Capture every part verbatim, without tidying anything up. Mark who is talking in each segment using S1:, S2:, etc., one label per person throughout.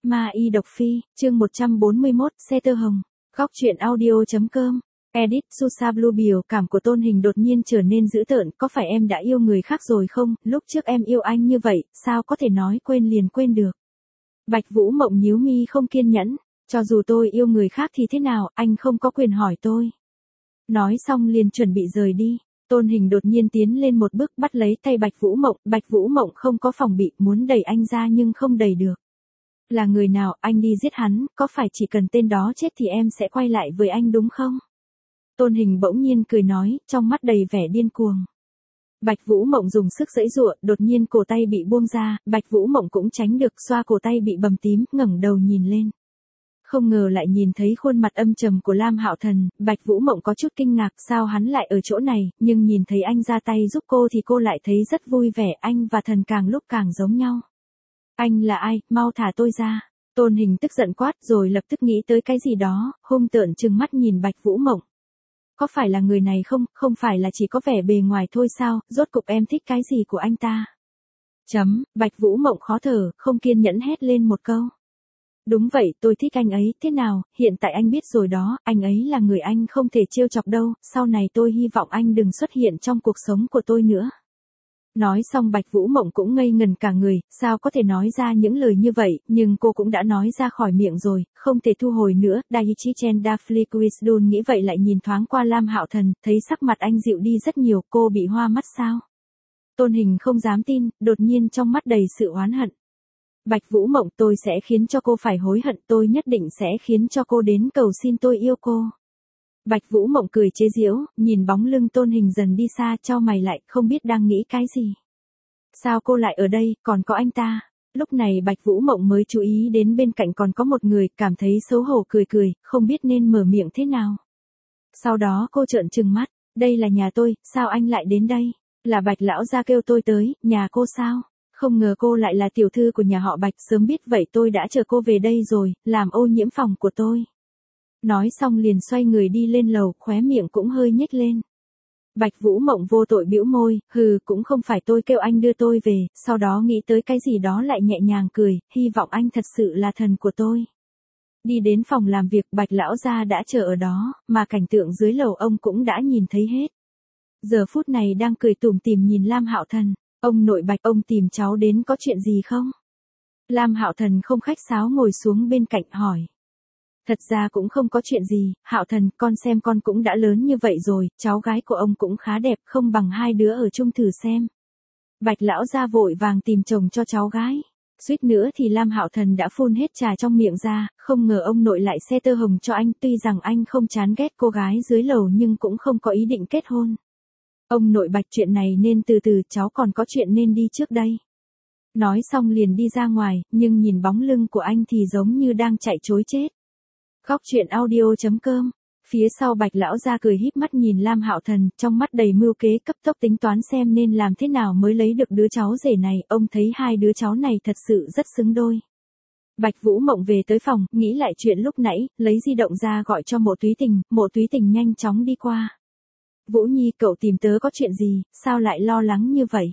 S1: Ma Y Độc Phi, chương một trăm bốn mươi mốt, xe tơ hồng. Góc truyện audio chấm com. Edit Susa Blue biểu cảm của Tôn Hình đột nhiên trở nên dữ tợn, có phải em đã yêu người khác rồi không, lúc trước em yêu anh như vậy, sao có thể nói quên liền quên được. Bạch Vũ Mộng nhíu mi không kiên nhẫn, cho dù tôi yêu người khác thì thế nào, anh không có quyền hỏi tôi. Nói xong liền chuẩn bị rời đi. Tôn Hình đột nhiên tiến lên một bước bắt lấy tay Bạch Vũ Mộng, Bạch Vũ Mộng không có phòng bị, muốn đẩy anh ra nhưng không đẩy được. Là người nào, anh đi giết hắn, có phải chỉ cần tên đó chết thì em sẽ quay lại với anh đúng không? Tôn Hình bỗng nhiên cười nói, trong mắt đầy vẻ điên cuồng. Bạch Vũ Mộng dùng sức giãy giụa, đột nhiên cổ tay bị buông ra, Bạch Vũ Mộng cũng tránh được, xoa cổ tay bị bầm tím, ngẩng đầu nhìn lên. Không ngờ lại nhìn thấy khuôn mặt âm trầm của Lam Hạo Thần, Bạch Vũ Mộng có chút kinh ngạc sao hắn lại ở chỗ này, nhưng nhìn thấy anh ra tay giúp cô thì cô lại thấy rất vui vẻ, anh và Thần càng lúc càng giống nhau. Anh là ai, mau thả tôi ra. Tôn Hình tức giận quát rồi lập tức nghĩ tới cái gì đó, hung tợn trừng mắt nhìn Bạch Vũ Mộng. Có phải là người này không, không phải là chỉ có vẻ bề ngoài thôi sao, rốt cục em thích cái gì của anh ta? Chấm, Bạch Vũ Mộng khó thở, không kiên nhẫn hét lên một câu. Đúng vậy, tôi thích anh ấy, thế nào, hiện tại anh biết rồi đó, anh ấy là người anh không thể trêu chọc đâu, sau này tôi hy vọng anh đừng xuất hiện trong cuộc sống của tôi nữa. Nói xong Bạch Vũ Mộng cũng ngây ngần cả người, sao có thể nói ra những lời như vậy, nhưng cô cũng đã nói ra khỏi miệng rồi, không thể thu hồi nữa. Daiichi Chen Dafliquisdun nghĩ vậy lại nhìn thoáng qua Lam Hạo Thần, thấy sắc mặt anh dịu đi rất nhiều, cô bị hoa mắt sao? Tôn Hình không dám tin, đột nhiên trong mắt đầy sự oán hận. Bạch Vũ Mộng, tôi sẽ khiến cho cô phải hối hận, tôi nhất định sẽ khiến cho cô đến cầu xin tôi yêu cô. Bạch Vũ Mộng cười chế giễu, nhìn bóng lưng Tôn Hình dần đi xa, chau mày lại, không biết đang nghĩ cái gì. Sao cô lại ở đây, còn có anh ta? Lúc này Bạch Vũ Mộng mới chú ý đến bên cạnh còn có một người, cảm thấy xấu hổ cười cười, không biết nên mở miệng thế nào. Sau đó cô trợn trừng mắt, đây là nhà tôi, sao anh lại đến đây? Là Bạch lão gia kêu tôi tới, nhà cô sao? Không ngờ cô lại là tiểu thư của nhà họ Bạch, sớm biết vậy tôi đã chờ cô về đây rồi, làm ô nhiễm phòng của tôi. Nói xong liền xoay người đi lên lầu, khóe miệng cũng hơi nhếch lên. Bạch Vũ Mộng vô tội bĩu môi, hừ, cũng không phải tôi kêu anh đưa tôi về, sau đó nghĩ tới cái gì đó lại nhẹ nhàng cười, hy vọng anh thật sự là thần của tôi. Đi đến phòng làm việc, Bạch lão gia đã chờ ở đó, mà cảnh tượng dưới lầu ông cũng đã nhìn thấy hết. Giờ phút này đang cười tủm tỉm nhìn Lam Hạo Thần, ông nội Bạch, ông tìm cháu đến có chuyện gì không? Lam Hạo Thần không khách sáo ngồi xuống bên cạnh hỏi. Thật ra cũng không có chuyện gì, Hạo Thần, con xem con cũng đã lớn như vậy rồi, cháu gái của ông cũng khá đẹp, không bằng hai đứa ở chung thử xem. Bạch lão gia vội vàng tìm chồng cho cháu gái. Suýt nữa thì Lam Hạo Thần đã phun hết trà trong miệng ra, không ngờ ông nội lại xe tơ hồng cho anh, tuy rằng anh không chán ghét cô gái dưới lầu nhưng cũng không có ý định kết hôn. Ông nội Bạch, chuyện này nên từ từ, cháu còn có chuyện nên đi trước đây. Nói xong liền đi ra ngoài, nhưng nhìn bóng lưng của anh thì giống như đang chạy trối chết. Góc truyện audio chấm com. Phía sau Bạch lão gia cười híp mắt nhìn Lam Hạo Thần, trong mắt đầy mưu kế, cấp tốc tính toán xem nên làm thế nào mới lấy được đứa cháu rể này, ông thấy hai đứa cháu này thật sự rất xứng đôi. Bạch Vũ Mộng về tới phòng, nghĩ lại chuyện lúc nãy, lấy di động ra gọi cho Mộ Túy Tình, Mộ Túy Tình nhanh chóng đi qua. Vũ Nhi, cậu tìm tớ có chuyện gì, sao lại lo lắng như vậy?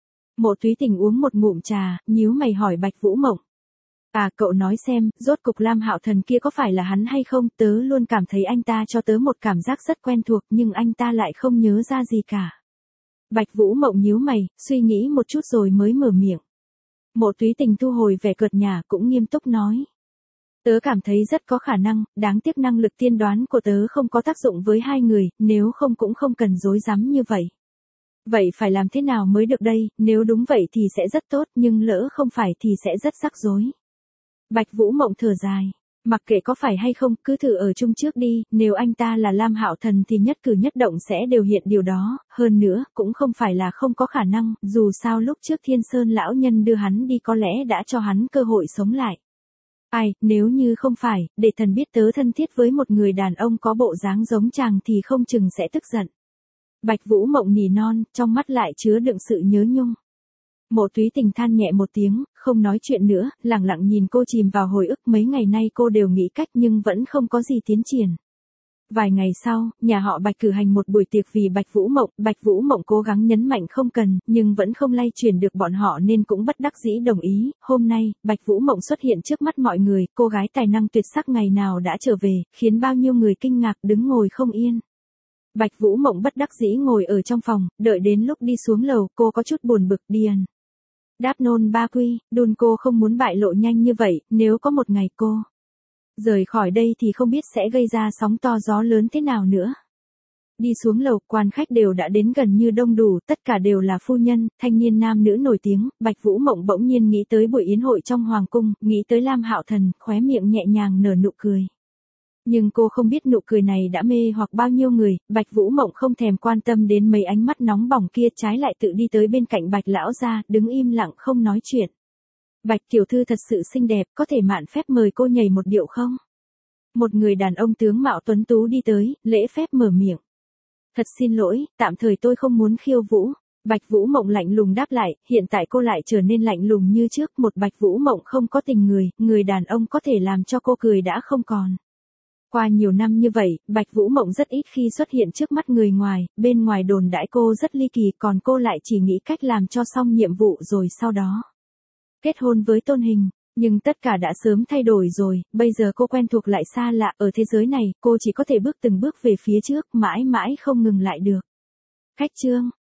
S1: Mộ Túy Tình uống một ngụm trà, nhíu mày hỏi Bạch Vũ Mộng. À, cậu nói xem, rốt cục Lam Hạo Thần kia có phải là hắn hay không, tớ luôn cảm thấy anh ta cho tớ một cảm giác rất quen thuộc nhưng anh ta lại không nhớ ra gì cả. Bạch Vũ Mộng nhíu mày, suy nghĩ một chút rồi mới mở miệng. Mộ Túy Tình thu hồi vẻ cợt nhả cũng nghiêm túc nói. Tớ cảm thấy rất có khả năng, đáng tiếc năng lực tiên đoán của tớ không có tác dụng với hai người, nếu không cũng không cần rối rắm như vậy. Vậy phải làm thế nào mới được đây, nếu đúng vậy thì sẽ rất tốt nhưng lỡ không phải thì sẽ rất rắc rối. Bạch Vũ Mộng thở dài, mặc kệ có phải hay không, cứ thử ở chung trước đi, nếu anh ta là Lam Hạo Thần thì nhất cử nhất động sẽ đều hiện điều đó, hơn nữa, cũng không phải là không có khả năng, dù sao lúc trước Thiên Sơn lão nhân đưa hắn đi có lẽ đã cho hắn cơ hội sống lại. Ai, nếu như không phải, để thần biết tớ thân thiết với một người đàn ông có bộ dáng giống chàng thì không chừng sẽ tức giận. Bạch Vũ Mộng nỉ non, trong mắt lại chứa đựng sự nhớ nhung. Mộ Túy Tình than nhẹ một tiếng, không nói chuyện nữa, lặng lặng nhìn cô chìm vào hồi ức, mấy ngày nay cô đều nghĩ cách nhưng vẫn không có gì tiến triển. Vài ngày sau, nhà họ Bạch cử hành một buổi tiệc vì Bạch Vũ Mộng, Bạch Vũ Mộng cố gắng nhấn mạnh không cần, nhưng vẫn không lay chuyển được bọn họ nên cũng bất đắc dĩ đồng ý. Hôm nay, Bạch Vũ Mộng xuất hiện trước mắt mọi người, cô gái tài năng tuyệt sắc ngày nào đã trở về, khiến bao nhiêu người kinh ngạc đứng ngồi không yên. Bạch Vũ Mộng bất đắc dĩ ngồi ở trong phòng, đợi đến lúc đi xuống lầu, cô có chút buồn bực điền. Đáp nôn ba quy, đun cô không muốn bại lộ nhanh như vậy, nếu có một ngày cô rời khỏi đây thì không biết sẽ gây ra sóng to gió lớn thế nào nữa. Đi xuống lầu, quan khách đều đã đến gần như đông đủ, tất cả đều là phu nhân, thanh niên nam nữ nổi tiếng. Bạch Vũ Mộng bỗng nhiên nghĩ tới buổi yến hội trong hoàng cung, nghĩ tới Lam Hạo Thần, khóe miệng nhẹ nhàng nở nụ cười. Nhưng cô không biết nụ cười này đã mê hoặc bao nhiêu người. Bạch Vũ Mộng không thèm quan tâm đến mấy ánh mắt nóng bỏng kia, trái lại tự đi tới bên cạnh Bạch lão gia, đứng im lặng không nói chuyện. Bạch tiểu thư thật sự xinh đẹp, có thể mạn phép mời cô nhảy một điệu không? Một người đàn ông tướng mạo tuấn tú đi tới, lễ phép mở miệng. Thật xin lỗi, tạm thời tôi không muốn khiêu vũ. Bạch Vũ Mộng lạnh lùng đáp lại, hiện tại cô lại trở nên lạnh lùng như trước. Một Bạch Vũ Mộng không có tình người, người đàn ông có thể làm cho cô cười đã không còn. Qua nhiều năm như vậy, Bạch Vũ Mộng rất ít khi xuất hiện trước mắt người ngoài, bên ngoài đồn đãi cô rất ly kỳ, còn cô lại chỉ nghĩ cách làm cho xong nhiệm vụ rồi sau đó kết hôn với Tôn Hình. Nhưng tất cả đã sớm thay đổi rồi, bây giờ cô quen thuộc lại xa lạ, ở thế giới này, cô chỉ có thể bước từng bước về phía trước, mãi mãi không ngừng lại được. Khách trương,